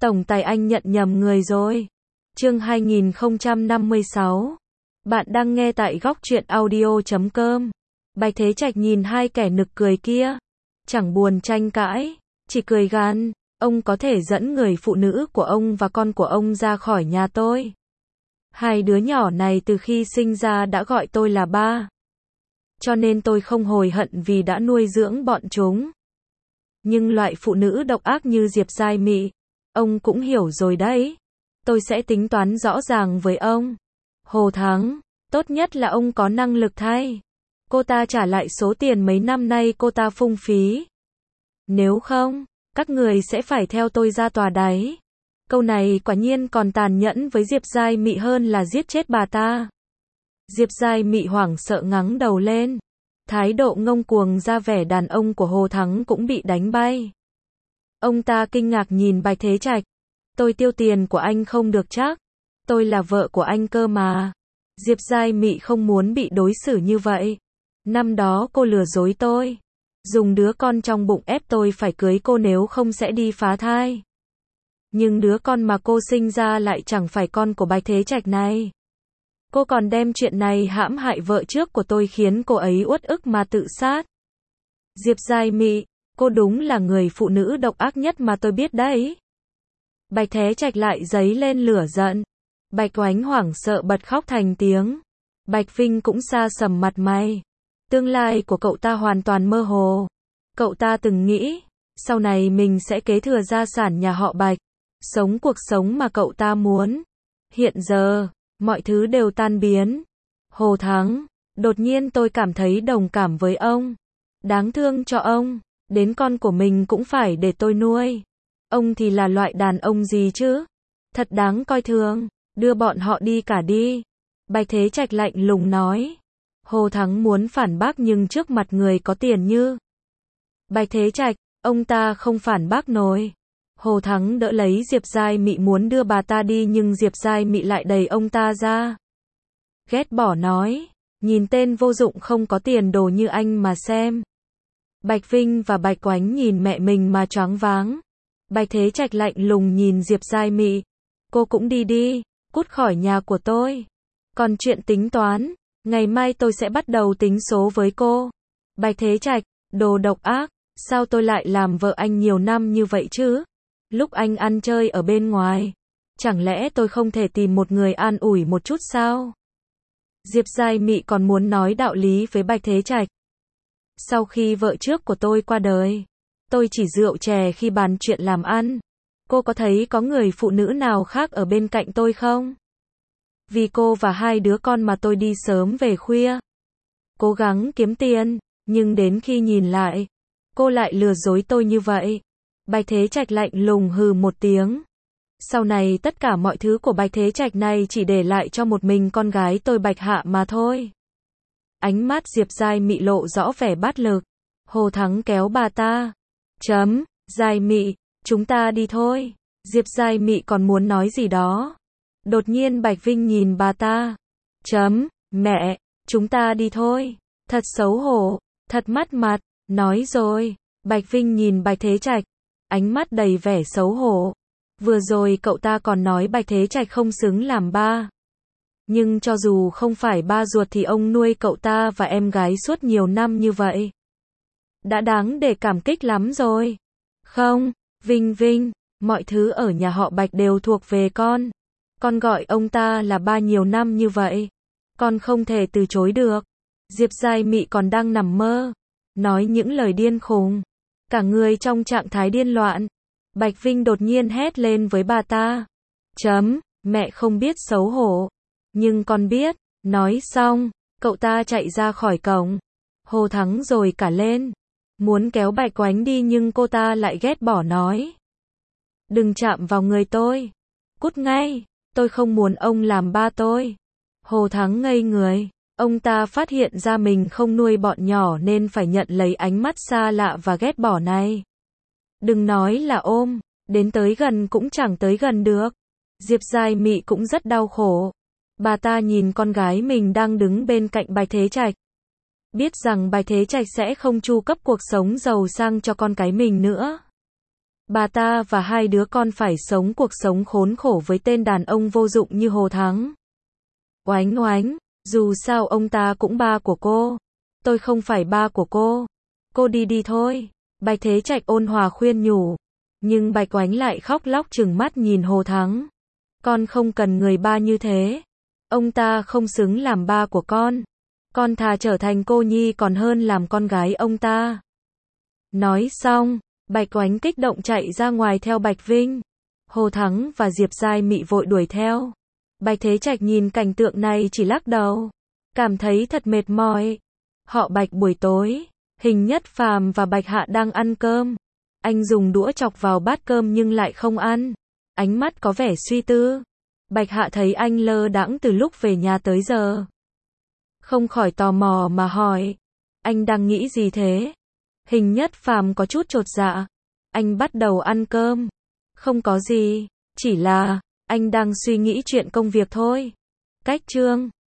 Tổng tài anh nhận nhầm người rồi. Chương 2056. Bạn đang nghe tại góc truyện audio.com. Bạch Thế Trạch nhìn hai kẻ nực cười kia, chẳng buồn tranh cãi, chỉ cười gằn, ông có thể dẫn người phụ nữ của ông và con của ông ra khỏi nhà tôi. Hai đứa nhỏ này từ khi sinh ra đã gọi tôi là ba. Cho nên tôi không hối hận vì đã nuôi dưỡng bọn chúng. Nhưng loại phụ nữ độc ác như Diệp Giai Mị, ông cũng hiểu rồi đấy. Tôi sẽ tính toán rõ ràng với ông. Hồ Thắng, tốt nhất là ông có năng lực thay cô ta trả lại số tiền mấy năm nay cô ta phung phí. Nếu không, các người sẽ phải theo tôi ra tòa đấy. Câu này quả nhiên còn tàn nhẫn với Diệp Giai Mị hơn là giết chết bà ta. Diệp Giai Mị hoảng sợ ngẩng đầu lên. Thái độ ngông cuồng ra vẻ đàn ông của Hồ Thắng cũng bị đánh bay. Ông ta kinh ngạc nhìn Bạch Thế Trạch. Tôi tiêu tiền của anh không được chắc. Tôi là vợ của anh cơ mà. Diệp Giai Mị không muốn bị đối xử như vậy. Năm đó cô lừa dối tôi. Dùng đứa con trong bụng ép tôi phải cưới cô nếu không sẽ đi phá thai. Nhưng đứa con mà cô sinh ra lại chẳng phải con của Bạch Thế Trạch này. Cô còn đem chuyện này hãm hại vợ trước của tôi khiến cô ấy uất ức mà tự sát. Diệp Giai Mị, cô đúng là người phụ nữ độc ác nhất mà tôi biết đấy. Bạch Thế Trạch lại dấy lên lửa giận. Bạch Oánh hoảng sợ bật khóc thành tiếng. Bạch Vinh cũng sa sầm mặt mày. Tương lai của cậu ta hoàn toàn mơ hồ. Cậu ta từng nghĩ, sau này mình sẽ kế thừa gia sản nhà họ Bạch, sống cuộc sống mà cậu ta muốn. Hiện giờ, mọi thứ đều tan biến. Hồ Thắng, đột nhiên tôi cảm thấy đồng cảm với ông. Đáng thương cho ông, đến con của mình cũng phải để tôi nuôi. Ông thì là loại đàn ông gì chứ? Thật đáng coi thường, đưa bọn họ đi cả đi. Bạch Thế Trạch lạnh lùng nói. Hồ Thắng muốn phản bác nhưng trước mặt người có tiền như Bạch Thế Trạch, ông ta không phản bác nổi. Hồ Thắng đỡ lấy Diệp Giai Mị muốn đưa bà ta đi nhưng Diệp Giai Mị lại đẩy ông ta ra. Ghét bỏ nói, nhìn tên vô dụng không có tiền đồ như anh mà xem. Bạch Vinh và Bạch Oánh nhìn mẹ mình mà choáng váng. Bạch Thế Trạch lạnh lùng nhìn Diệp Giai Mị. Cô cũng đi đi, cút khỏi nhà của tôi. Còn chuyện tính toán, ngày mai tôi sẽ bắt đầu tính số với cô. Bạch Thế Trạch, đồ độc ác, sao tôi lại làm vợ anh nhiều năm như vậy chứ? Lúc anh ăn chơi ở bên ngoài, chẳng lẽ tôi không thể tìm một người an ủi một chút sao? Diệp Giai Mị còn muốn nói đạo lý với Bạch Thế Trạch. Sau khi vợ trước của tôi qua đời, tôi chỉ rượu chè khi bàn chuyện làm ăn. Cô có thấy có người phụ nữ nào khác ở bên cạnh tôi không? Vì cô và hai đứa con mà tôi đi sớm về khuya. Cố gắng kiếm tiền, nhưng đến khi nhìn lại, cô lại lừa dối tôi như vậy. Bạch Thế Trạch lạnh lùng hừ một tiếng. Sau này tất cả mọi thứ của Bạch Thế Trạch này chỉ để lại cho một mình con gái tôi Bạch Hạ mà thôi. Ánh mắt Diệp Giai Mị lộ rõ vẻ bát lực. Hồ Thắng kéo bà ta. Giai Mị, chúng ta đi thôi. Diệp Giai Mị còn muốn nói gì đó. Đột nhiên Bạch Vinh nhìn bà ta. Mẹ, chúng ta đi thôi. Thật xấu hổ, thật mất mặt. Nói rồi. Bạch Vinh nhìn Bạch Thế Trạch. Ánh mắt đầy vẻ xấu hổ. Vừa rồi cậu ta còn nói Bạch Thế Trạch không xứng làm ba. Nhưng cho dù không phải ba ruột thì ông nuôi cậu ta và em gái suốt nhiều năm như vậy. Đã đáng để cảm kích lắm rồi. Không, Vinh, mọi thứ ở nhà họ Bạch đều thuộc về con. Con gọi ông ta là ba nhiều năm như vậy. Con không thể từ chối được. Diệp Giai Mị còn đang nằm mơ. Nói những lời điên khùng. Cả người trong trạng thái điên loạn. Bạch Vinh đột nhiên hét lên với bà ta. Mẹ không biết xấu hổ. Nhưng con biết. Nói xong, cậu ta chạy ra khỏi cổng. Hồ Thắng rồi cả lên. Muốn kéo Bạch Oánh đi nhưng cô ta lại ghét bỏ nói. Đừng chạm vào người tôi. Cút ngay. Tôi không muốn ông làm ba tôi. Hồ Thắng ngây người. Ông ta phát hiện ra mình không nuôi bọn nhỏ nên phải nhận lấy ánh mắt xa lạ và ghét bỏ này. Đừng nói là ôm, đến tới gần cũng chẳng tới gần được. Diệp Giai Mị cũng rất đau khổ. Bà ta nhìn con gái mình đang đứng bên cạnh Bạch Thế Trạch. Biết rằng Bạch Thế Trạch sẽ không chu cấp cuộc sống giàu sang cho con cái mình nữa. Bà ta và hai đứa con phải sống cuộc sống khốn khổ với tên đàn ông vô dụng như Hồ Thắng. Oánh oánh, dù sao ông ta cũng ba của cô. Tôi không phải ba của cô. Cô đi đi thôi. Bạch Thế Trạch ôn hòa khuyên nhủ. Nhưng Bạch Oánh lại khóc lóc trừng mắt nhìn Hồ Thắng. Con không cần người ba như thế. Ông ta không xứng làm ba của con. Con thà trở thành cô nhi còn hơn làm con gái ông ta. Nói xong, Bạch Oánh kích động chạy ra ngoài theo Bạch Vinh. Hồ Thắng và Diệp Giai Mị vội đuổi theo. Bạch Thế Trạch nhìn cảnh tượng này chỉ lắc đầu. Cảm thấy thật mệt mỏi. Họ Bạch buổi tối, Hình Nhất Phàm và Bạch Hạ đang ăn cơm. Anh dùng đũa chọc vào bát cơm nhưng lại không ăn. Ánh mắt có vẻ suy tư. Bạch Hạ thấy anh lơ đãng từ lúc về nhà tới giờ. Không khỏi tò mò mà hỏi. Anh đang nghĩ gì thế? Hình Nhất Phàm có chút chột dạ. Anh bắt đầu ăn cơm. Không có gì, chỉ là, anh đang suy nghĩ chuyện công việc thôi. Cách chương